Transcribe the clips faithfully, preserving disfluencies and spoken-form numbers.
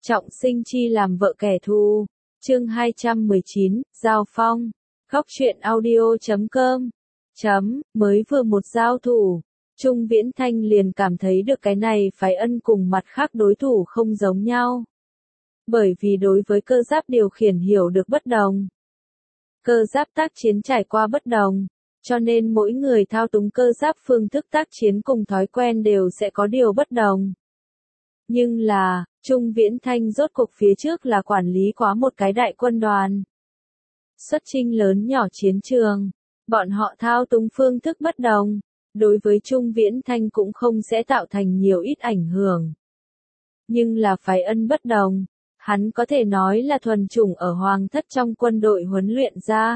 Trọng sinh chi làm vợ kẻ thù. Chương hai trăm mười chín, Giao phong. Góc truyện audio chấm com. Chấm, mới vừa một giao thủ. Trung Viễn Thanh liền cảm thấy được cái này Phái Ân cùng mặt khác đối thủ không giống nhau. Bởi vì đối với cơ giáp điều khiển hiểu được bất đồng. Cơ giáp tác chiến trải qua bất đồng. Cho nên mỗi người thao túng cơ giáp phương thức tác chiến cùng thói quen đều sẽ có điều bất đồng. Nhưng là, Trung Viễn Thanh rốt cuộc phía trước là quản lý quá một cái đại quân đoàn. Xuất chinh lớn nhỏ chiến trường, bọn họ thao túng phương thức bất đồng, đối với Trung Viễn Thanh cũng không sẽ tạo thành nhiều ít ảnh hưởng. Nhưng là Phái Ân bất đồng, hắn có thể nói là thuần chủng ở hoàng thất trong quân đội huấn luyện ra.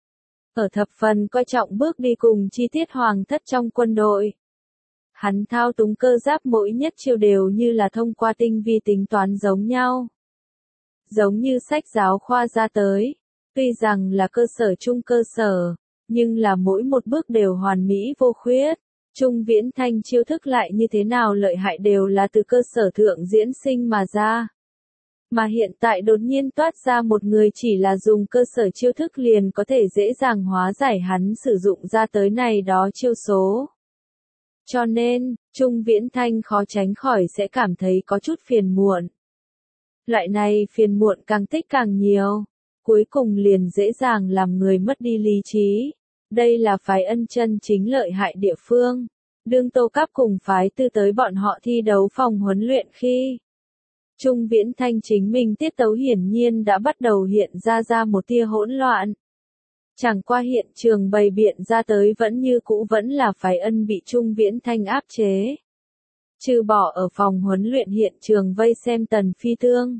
Ở thập phần coi trọng bước đi cùng chi tiết hoàng thất trong quân đội. Hắn thao túng cơ giáp mỗi nhất chiêu đều như là thông qua tinh vi tính toán giống nhau. Giống như sách giáo khoa ra tới, tuy rằng là cơ sở trung cơ sở, nhưng là mỗi một bước đều hoàn mỹ vô khuyết. Trung Viễn Thanh chiêu thức lại như thế nào lợi hại đều là từ cơ sở thượng diễn sinh mà ra. Mà hiện tại đột nhiên toát ra một người chỉ là dùng cơ sở chiêu thức liền có thể dễ dàng hóa giải hắn sử dụng ra tới này đó chiêu số. Cho nên, Trung Viễn Thanh khó tránh khỏi sẽ cảm thấy có chút phiền muộn. Loại này phiền muộn càng tích càng nhiều, cuối cùng liền dễ dàng làm người mất đi lý trí. Đây là Phái Ân chân chính lợi hại địa phương. Đương Tô Cáp cùng Phái Tư tới bọn họ thi đấu phòng huấn luyện khi Trung Viễn Thanh chính mình tiết tấu hiển nhiên đã bắt đầu hiện ra ra một tia hỗn loạn. Chẳng qua hiện trường bày biện ra tới vẫn như cũ vẫn là Phái Ân bị Trung Viễn Thanh áp chế. Trừ bỏ ở phòng huấn luyện hiện trường vây xem Tần Phi Tương.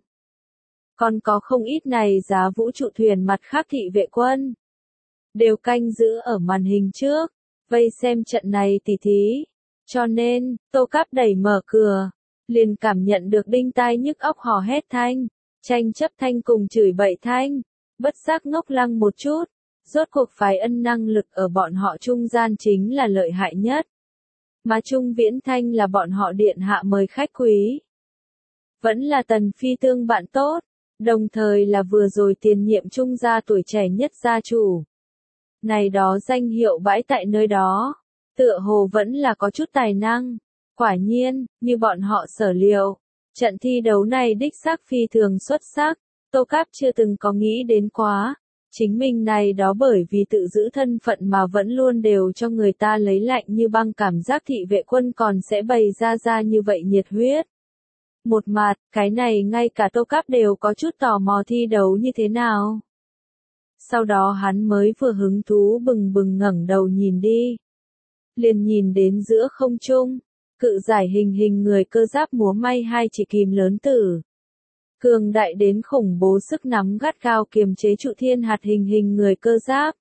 Còn có không ít này giá vũ trụ thuyền mặt khác thị vệ quân. Đều canh giữ ở màn hình trước, vây xem trận này tỉ thí. Cho nên, Tô Cáp đẩy mở cửa, liền cảm nhận được đinh tai nhức óc hò hét thanh, tranh chấp thanh cùng chửi bậy thanh, bất giác ngốc lăng một chút. Rốt cuộc Phái Ân năng lực ở bọn họ trung gian chính là lợi hại nhất. Mà Trung Viễn Thanh là bọn họ điện hạ mời khách quý. Vẫn là Tần Phi Tương bạn tốt, đồng thời là vừa rồi tiền nhiệm Trung gia tuổi trẻ nhất gia chủ. Này đó danh hiệu bãi tại nơi đó, tựa hồ vẫn là có chút tài năng. Quả nhiên, như bọn họ sở liệu, trận thi đấu này đích xác phi thường xuất sắc, Tô Cáp chưa từng có nghĩ đến quá. Chính mình này đó bởi vì tự giữ thân phận mà vẫn luôn đều cho người ta lấy lạnh như băng cảm giác thị vệ quân còn sẽ bày ra ra như vậy nhiệt huyết. Một mặt, cái này ngay cả Tô Cáp đều có chút tò mò thi đấu như thế nào. Sau đó hắn mới vừa hứng thú bừng bừng ngẩng đầu nhìn đi. Liền nhìn đến giữa không trung, cự giải hình hình người cơ giáp múa may hai chỉ kìm lớn tử. Cường đại đến khủng bố sức nắm gắt gao kiềm chế trụ thiên hạt hình hình người cơ giáp.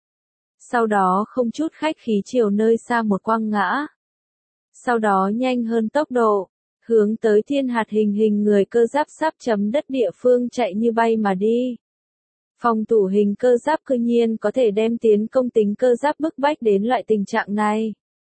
Sau đó không chút khách khí chiều nơi xa một quăng ngã. Sau đó nhanh hơn tốc độ, hướng tới thiên hạt hình hình người cơ giáp sắp chấm đất địa phương chạy như bay mà đi. Phòng thủ hình cơ giáp cư nhiên có thể đem tiến công tính cơ giáp bức bách đến loại tình trạng này.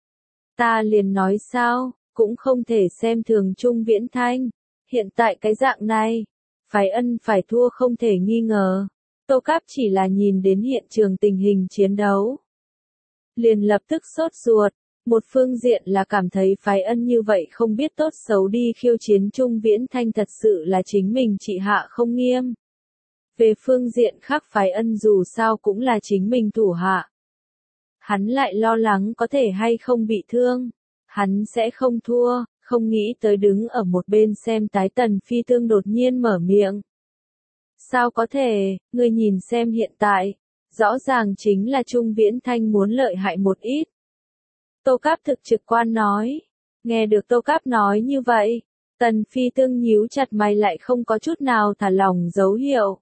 Ta liền nói sao, cũng không thể xem thường Trung Viễn Thanh. Hiện tại cái dạng này, Phái Ân phải thua không thể nghi ngờ. Tô Cáp chỉ là nhìn đến hiện trường tình hình chiến đấu. Liền lập tức sốt ruột, một phương diện là cảm thấy Phái Ân như vậy không biết tốt xấu đi khiêu chiến Trung Viễn Thanh thật sự là chính mình trị hạ không nghiêm. Về phương diện khác Phái Ân dù sao cũng là chính mình thủ hạ. Hắn lại lo lắng có thể hay không bị thương, hắn sẽ không thua. Không nghĩ tới đứng ở một bên xem tái Tần Phi Tương đột nhiên mở miệng. Sao có thể, ngươi nhìn xem hiện tại, rõ ràng chính là Trung Viễn Thanh muốn lợi hại một ít. Tô Cáp thực trực quan nói, nghe được Tô Cáp nói như vậy, Tần Phi Tương nhíu chặt mày lại không có chút nào thả lỏng dấu hiệu.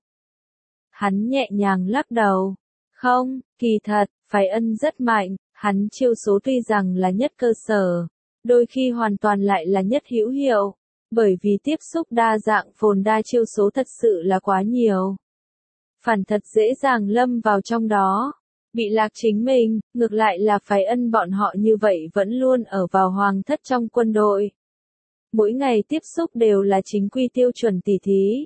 Hắn nhẹ nhàng lắc đầu, không, kỳ thật, Phái Ân rất mạnh, hắn chiêu số tuy rằng là nhất cơ sở. Đôi khi hoàn toàn lại là nhất hữu hiệu, bởi vì tiếp xúc đa dạng phồn đa chiêu số thật sự là quá nhiều. Phản thật dễ dàng lâm vào trong đó, bị lạc chính mình, ngược lại là Phái Ân bọn họ như vậy vẫn luôn ở vào hoàng thất trong quân đội. mỗi ngày tiếp xúc đều là chính quy tiêu chuẩn tỉ thí.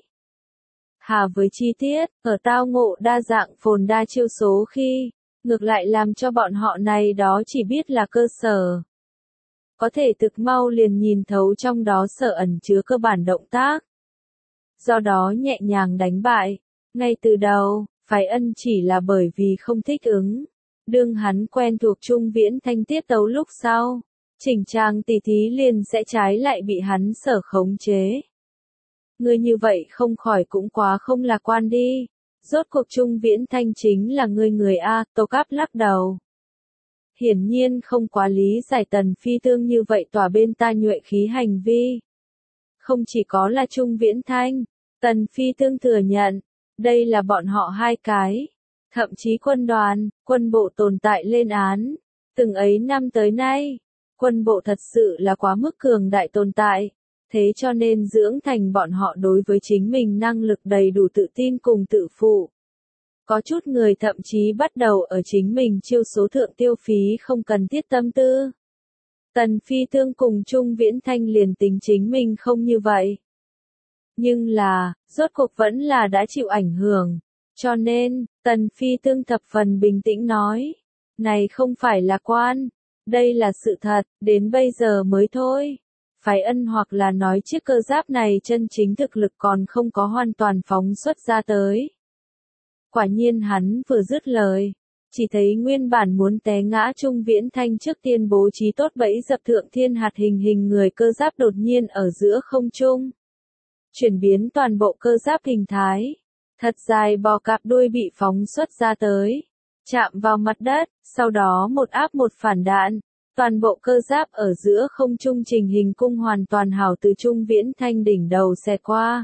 Hà với chi tiết, ở tao ngộ đa dạng phồn đa chiêu số khi, ngược lại làm cho bọn họ này đó chỉ biết là cơ sở. Có thể thực mau liền nhìn thấu trong đó sở ẩn chứa cơ bản động tác. Do đó nhẹ nhàng đánh bại. Ngay từ đầu, Phái Ân chỉ là bởi vì không thích ứng. Đương hắn quen thuộc Trung Viễn Thanh tiết tấu lúc sau, chỉnh trang tỉ thí liền sẽ trái lại bị hắn sở khống chế. Người như vậy không khỏi cũng quá không lạc quan đi. Rốt cuộc Trung Viễn Thanh chính là người người A, Tô Cáp lắc đầu. Hiển nhiên không quá lý giải Tần Phi Tương như vậy tỏa bên ta nhuệ khí hành vi. Không chỉ có là Trung Viễn Thanh, Tần Phi Tương thừa nhận, đây là bọn họ hai cái. Thậm chí quân đoàn, quân bộ tồn tại lên án. Từng ấy năm tới nay, quân bộ thật sự là quá mức cường đại tồn tại. Thế cho nên dưỡng thành bọn họ đối với chính mình năng lực đầy đủ tự tin cùng tự phụ. Có chút người thậm chí bắt đầu ở chính mình chiêu số thượng tiêu phí không cần thiết tâm tư. Tần Phi Tương cùng Trung Viễn Thanh liền tính chính mình không như vậy. Nhưng là, rốt cuộc vẫn là đã chịu ảnh hưởng. Cho nên, Tần Phi Tương thập phần bình tĩnh nói. Này không phải là quan. Đây là sự thật, đến bây giờ mới thôi. Phái Ân hoặc là nói chiếc cơ giáp này chân chính thực lực còn không có hoàn toàn phóng xuất ra tới. Quả nhiên hắn vừa dứt lời, chỉ thấy nguyên bản muốn té ngã Trung Viễn Thanh trước tiên bố trí tốt bẫy dập thượng thiên hạt hình hình người cơ giáp đột nhiên ở giữa không trung. Chuyển biến toàn bộ cơ giáp hình thái, thật dài bò cạp đuôi bị phóng xuất ra tới, chạm vào mặt đất, sau đó một áp một phản đạn. Toàn bộ cơ giáp ở giữa không trung trình hình cung hoàn toàn hảo từ Trung Viễn Thanh đỉnh đầu xẹt qua.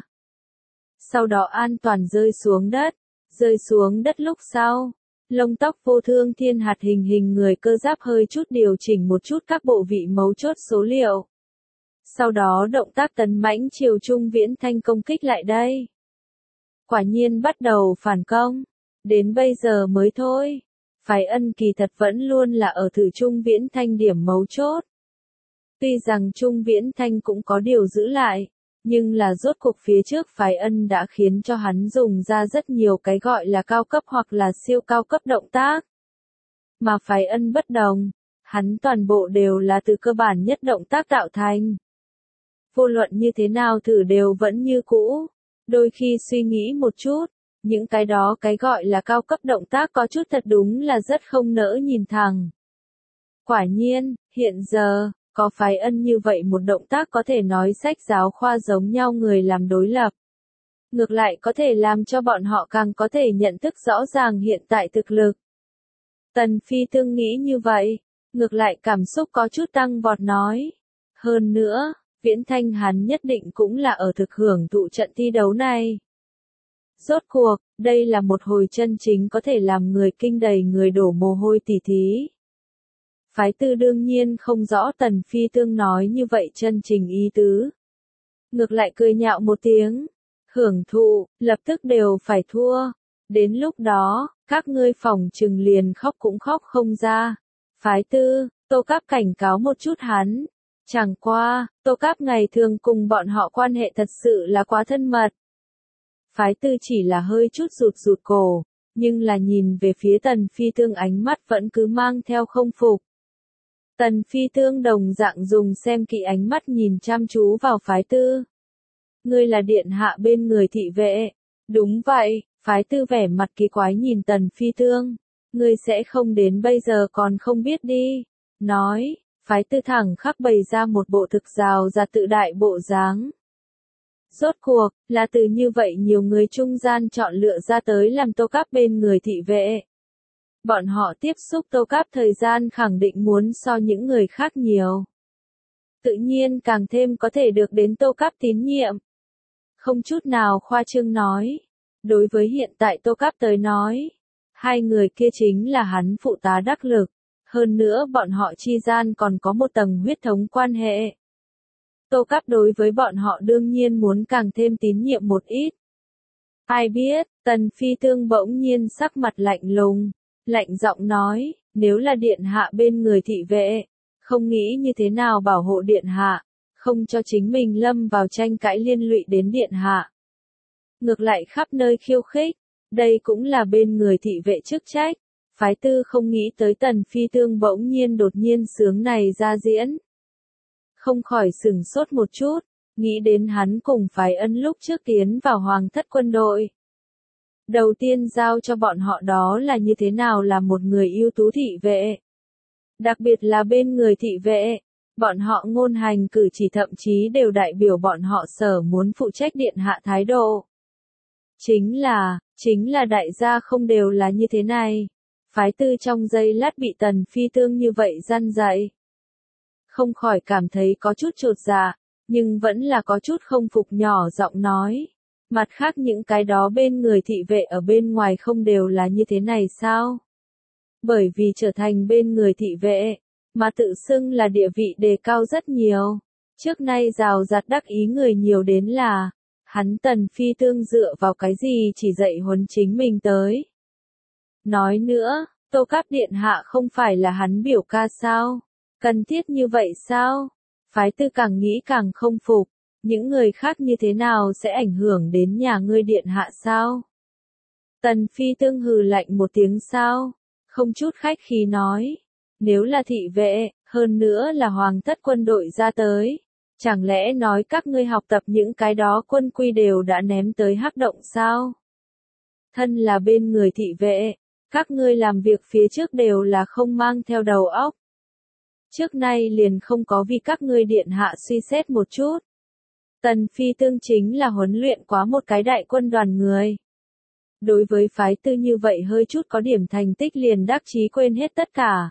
Sau đó an toàn rơi xuống đất, rơi xuống đất lúc sau. Lông tóc vô thương thiên hạt hình hình người cơ giáp hơi chút điều chỉnh một chút các bộ vị mấu chốt số liệu. Sau đó động tác tấn mãnh chiều Trung Viễn Thanh công kích lại đây. Quả nhiên bắt đầu phản công. Đến bây giờ mới thôi. Phái Ân kỳ thật vẫn luôn là ở thử Trung Viễn Thanh điểm mấu chốt. Tuy rằng Trung Viễn Thanh cũng có điều giữ lại, nhưng là rốt cuộc phía trước Phái Ân đã khiến cho hắn dùng ra rất nhiều cái gọi là cao cấp hoặc là siêu cao cấp động tác. Mà Phái Ân bất đồng, hắn toàn bộ đều là từ cơ bản nhất động tác tạo thành. Vô luận như thế nào thử đều vẫn như cũ, đôi khi suy nghĩ một chút. Những cái đó cái gọi là cao cấp động tác có chút thật đúng là rất không nỡ nhìn thẳng. Quả nhiên, hiện giờ, có Phái Ân như vậy một động tác có thể nói sách giáo khoa giống nhau người làm đối lập. Ngược lại có thể làm cho bọn họ càng có thể nhận thức rõ ràng hiện tại thực lực. Tần Phi Tương nghĩ như vậy, ngược lại cảm xúc có chút tăng vọt nói. Hơn nữa, Viễn Thanh hắn nhất định cũng là ở thực hưởng thụ trận thi đấu này. Rốt cuộc, đây là một hồi chân chính có thể làm người kinh đầy người đổ mồ hôi tỉ thí. Phái Tư đương nhiên không rõ Tần Phi Tương nói như vậy chân trình ý tứ. Ngược lại cười nhạo một tiếng. Hưởng thụ, lập tức đều phải thua. Đến lúc đó, các ngươi phòng trừng liền khóc cũng khóc không ra. Phái Tư, Tô Cáp cảnh cáo một chút hắn. Chẳng qua, Tô Cáp ngày thường cùng bọn họ quan hệ thật sự là quá thân mật. Phái Tư chỉ là hơi chút rụt rụt cổ, nhưng là nhìn về phía Tần Phi Tương ánh mắt vẫn cứ mang theo không phục. Tần Phi Tương đồng dạng dùng xem kỹ ánh mắt nhìn chăm chú vào Phái Tư. Ngươi là điện hạ bên người thị vệ. Đúng vậy, Phái Tư vẻ mặt kỳ quái nhìn Tần Phi Tương. Ngươi sẽ không đến bây giờ còn không biết đi. Nói, Phái Tư thẳng khắc bày ra một bộ thực rào ra tự đại bộ dáng. Rốt cuộc, là từ như vậy nhiều người trung gian chọn lựa ra tới làm Tô Cáp bên người thị vệ. Bọn họ tiếp xúc Tô Cáp thời gian khẳng định muốn so những người khác nhiều. Tự nhiên càng thêm có thể được đến Tô Cáp tín nhiệm. Không chút nào khoa trương nói. Đối với hiện tại Tô Cáp tới nói, hai người kia chính là hắn phụ tá đắc lực. Hơn nữa bọn họ chi gian còn có một tầng huyết thống quan hệ. Tô Cáp đối với bọn họ đương nhiên muốn càng thêm tín nhiệm một ít. Ai biết, Tần Phi Tương bỗng nhiên sắc mặt lạnh lùng, lạnh giọng nói, nếu là điện hạ bên người thị vệ, không nghĩ như thế nào bảo hộ điện hạ, không cho chính mình lâm vào tranh cãi liên lụy đến điện hạ. Ngược lại khắp nơi khiêu khích, đây cũng là bên người thị vệ chức trách. Phái tư không nghĩ tới Tần Phi Tương bỗng nhiên đột nhiên sướng này ra diễn. Không khỏi sửng sốt một chút, nghĩ đến hắn cùng phái ân lúc trước tiến vào hoàng thất quân đội. Đầu tiên giao cho bọn họ đó là như thế nào là một người ưu tú thị vệ. Đặc biệt là bên người thị vệ, bọn họ ngôn hành cử chỉ thậm chí đều đại biểu bọn họ sở muốn phụ trách điện hạ thái độ. Chính là, chính là đại gia không đều là như thế này. Phái tư trong giây lát bị Tần Phi Tương như vậy răn dạy. Không khỏi cảm thấy có chút chột dạ, nhưng vẫn là có chút không phục nhỏ giọng nói. Mặt khác những cái đó bên người thị vệ ở bên ngoài không đều là như thế này sao? Bởi vì trở thành bên người thị vệ, mà tự xưng là địa vị đề cao rất nhiều. Trước nay rào rạt đắc ý người nhiều đến là, hắn Tần Phi Tương dựa vào cái gì chỉ dạy huấn chính mình tới. Nói nữa, Tô Cáp Điện Hạ không phải là hắn biểu ca sao? Cần thiết như vậy sao? Phái tư càng nghĩ càng không phục, những người khác như thế nào sẽ ảnh hưởng đến nhà ngươi Điện Hạ sao? Tần Phi Tương hừ lạnh một tiếng sao? Không chút khách khí nói, nếu là thị vệ, hơn nữa là hoàng thất quân đội ra tới, chẳng lẽ nói các ngươi học tập những cái đó quân quy đều đã ném tới hắc động sao? Thân là bên người thị vệ, các ngươi làm việc phía trước đều là không mang theo đầu óc. Trước nay liền không có vì các ngươi điện hạ suy xét một chút. Tần Phi Tương chính là huấn luyện quá một cái đại quân đoàn người. Đối với phái tư như vậy hơi chút có điểm thành tích liền đắc chí quên hết tất cả.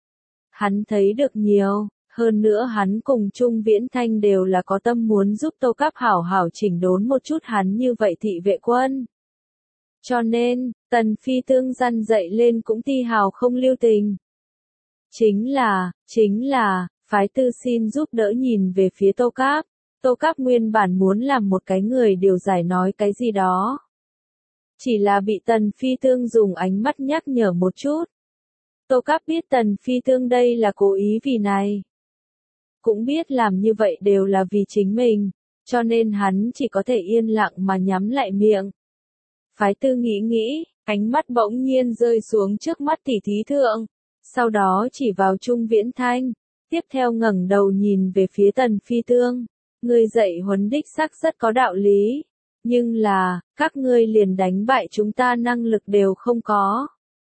Hắn thấy được nhiều, hơn nữa hắn cùng Trung Viễn Thanh đều là có tâm muốn giúp Tô Cáp hảo hảo chỉnh đốn một chút hắn như vậy thị vệ quân. Cho nên, Tần Phi Tương răn dậy lên cũng ti hào không lưu tình. Chính là, chính là, phái tư xin giúp đỡ nhìn về phía Tô Cáp. Tô Cáp nguyên bản muốn làm một cái người điều giải nói cái gì đó. Chỉ là bị Tần Phi Tương dùng ánh mắt nhắc nhở một chút. Tô Cáp biết Tần Phi Tương đây là cố ý vì này. Cũng biết làm như vậy đều là vì chính mình, cho nên hắn chỉ có thể yên lặng mà nhắm lại miệng. Phái tư nghĩ nghĩ, ánh mắt bỗng nhiên rơi xuống trước mắt tỷ thí thượng, sau đó chỉ vào Trung Viễn Thanh, tiếp theo ngẩng đầu nhìn về phía Tần Phi Tương, người dạy huấn đích xác rất có đạo lý, nhưng là, các ngươi liền đánh bại chúng ta năng lực đều không có.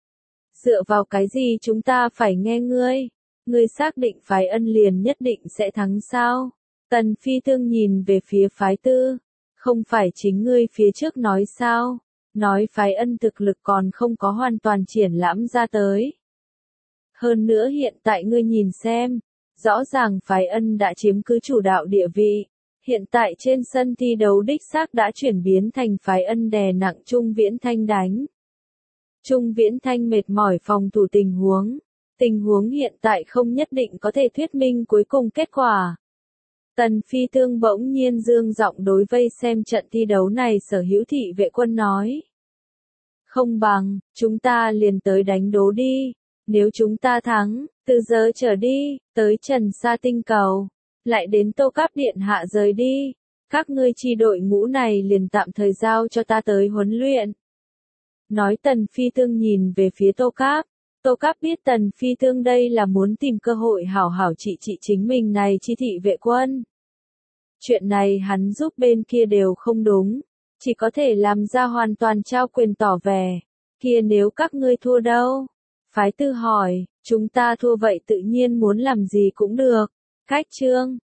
Dựa vào cái gì chúng ta phải nghe ngươi? Ngươi xác định phái ân liền nhất định sẽ thắng sao? Tần Phi Tương nhìn về phía phái tư, không phải chính ngươi phía trước nói sao? Nói phái ân thực lực còn không có hoàn toàn triển lãm ra tới. Hơn nữa hiện tại ngươi nhìn xem, rõ ràng phái ân đã chiếm cứ chủ đạo địa vị. Hiện tại trên sân thi đấu đích xác đã chuyển biến thành phái ân đè nặng Trung Viễn Thanh đánh. Trung Viễn Thanh mệt mỏi phòng thủ tình huống. Tình huống hiện tại không nhất định có thể thuyết minh cuối cùng kết quả. Tần Phi Tương bỗng nhiên dương giọng đối vây xem trận thi đấu này sở hữu thị vệ quân nói. Không bằng, chúng ta liền tới đánh đố đi. Nếu chúng ta thắng, từ giờ trở đi, tới Trần Sa Tinh Cầu, lại đến Tô Cáp Điện Hạ rời đi. Các ngươi chi đội ngũ này liền tạm thời giao cho ta tới huấn luyện. Nói Tần Phi Tương nhìn về phía Tô Cáp. Tô Cáp biết Tần Phi Tương đây là muốn tìm cơ hội hảo hảo trị trị chính mình này chi thị vệ quân. Chuyện này hắn giúp bên kia đều không đúng, chỉ có thể làm ra hoàn toàn trao quyền tỏ vẻ. Kia nếu các ngươi thua đâu? Phái tư hỏi, chúng ta thua vậy tự nhiên muốn làm gì cũng được. Khách trương,